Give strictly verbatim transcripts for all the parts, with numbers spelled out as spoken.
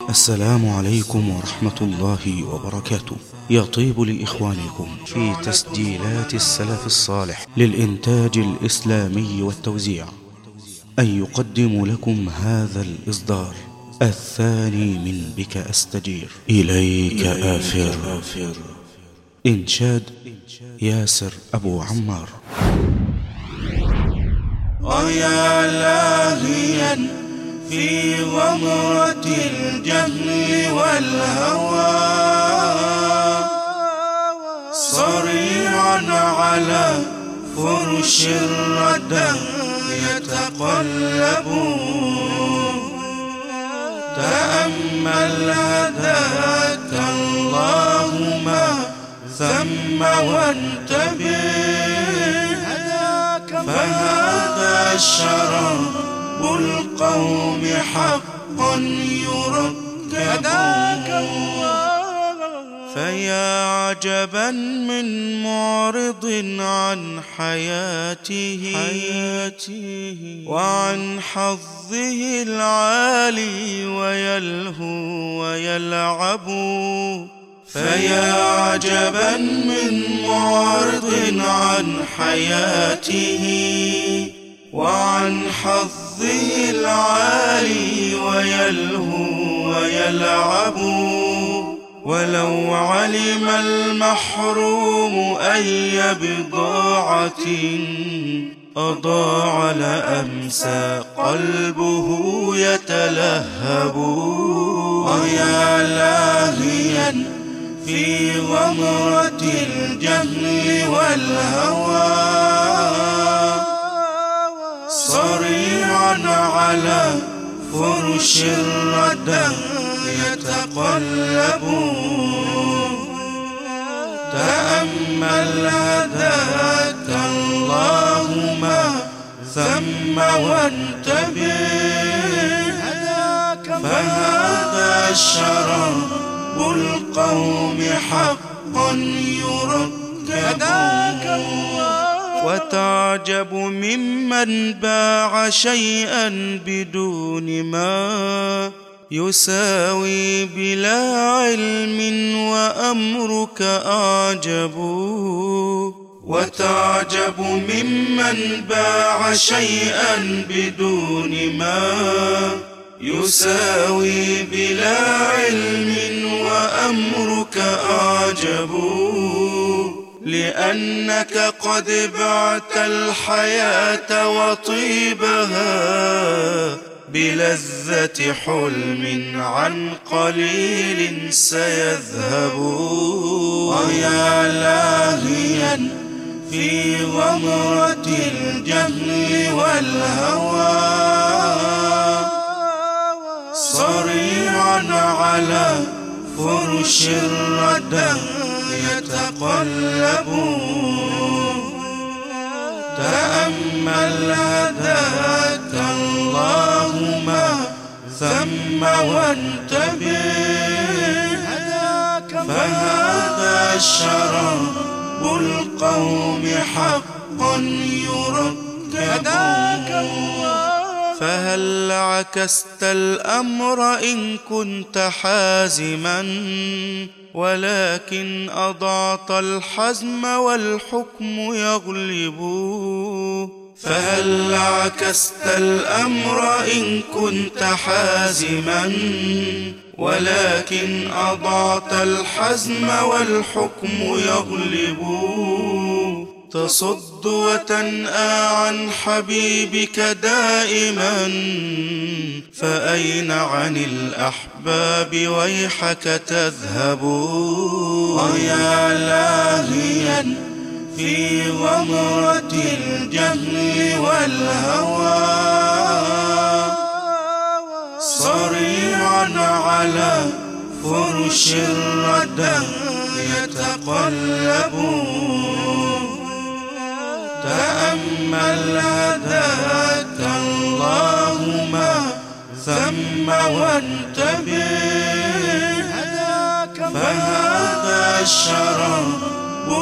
السلام عليكم ورحمة الله وبركاته. يطيب لإخوانكم في تسجيلات السلف الصالح للإنتاج الإسلامي والتوزيع أن يقدم لكم هذا الإصدار الثاني من بك أستجير إليك آفر. إنشاد ياسر أبو عمار. ويا لاهيا في غمرة الجهل والهوى صريعا على فرش الردى يتقلب، تأمل هداك الله ما ثم وانتبه، فهذا شراب القوم حقا يركب. فيا عجبا من معرض عن حياته وعن حظه العالي ويلهو ويلعب. فيا عجبا من معرض عن حياته وعن حظه العالي ويلهو ويلعب. ولو علم المحروم أي بضاعة أضاع لأمسى قلبه يتلهب. ويا لاهيا في غمرة الجهل والهوى صريعا على فرش الردى يتقلب، تأمل هداك الله ما ثم وانتبه، فهذا شراب القوم حقا يركب. وتعجب ممن باع شيئا بدون ما يساوي بلا علم وأمرك أعجب. وتعجب ممن باع شيئا بدون ما يساوي بلا علم وأمرك أعجب، لأنك قد بعت الحياة وطيبها بلذة حلم عن قليل سيذهب. ويا لاهيا في غمرة الجهل والهوى صريعا على فرش الردى يتقلب، تأمل هداك الله ما ثم وانتبه، فهذا شراب القوم حقا يركب. فهل عكست الأمر إن كنت حازما ولكن أضعت الحزم والحكم يغلب. فهل عكست الأمر إن كنت حازما ولكن أضعت الحزم والحكم يغلب. تصد وتنأى عن حبيبك دائما، فأين عن الأحباب ويحك تذهب. ويا لاهيا في غمرة الجهل والهوى صريعا على فرش الردى يتقلب، تأمل هداك الله ما ثم وانتبه، فهذا شراب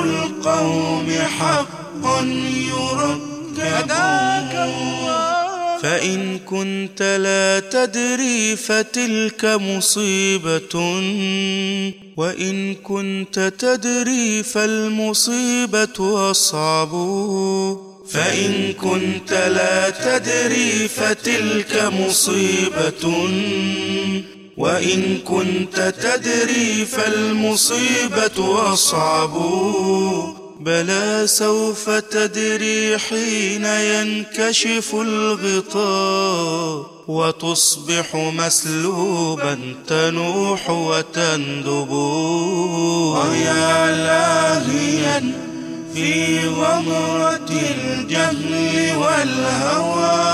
القوم حقا يركب. فإن كنت لا تدري فتلك مصيبة، وإن كنت تدري فالمصيبة أصعب. فإن كنت لا تدري فتلك مصيبة، وإن كنت تدري فالمصيبة أصعب. بلى سوف تدري حين ينكشف الغطاء، وتصبح مسلوبا تنوح وتندب. ويا لاهيا في غمرة الجهل والهوى،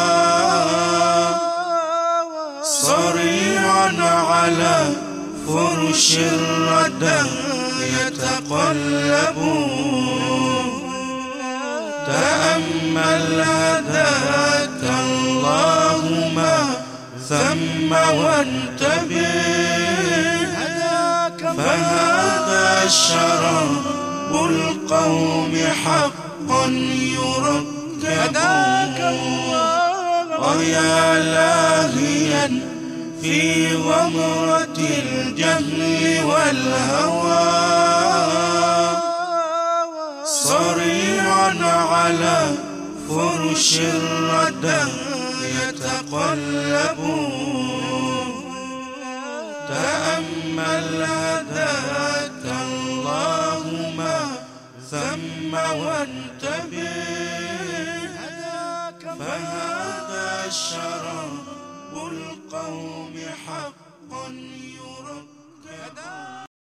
صريعا على فرش الردى يتقلب. تأمل هداك الله ما ثم وانتبه، فهذا شراب القوم حقا يركب. ويا لاهيا في غمرة الجهل والهوى، صريعا على فرش الردى يتقلب. تأمل هداك الله ما ثم وانتبه، فهذا شراب القوم حقا يركب.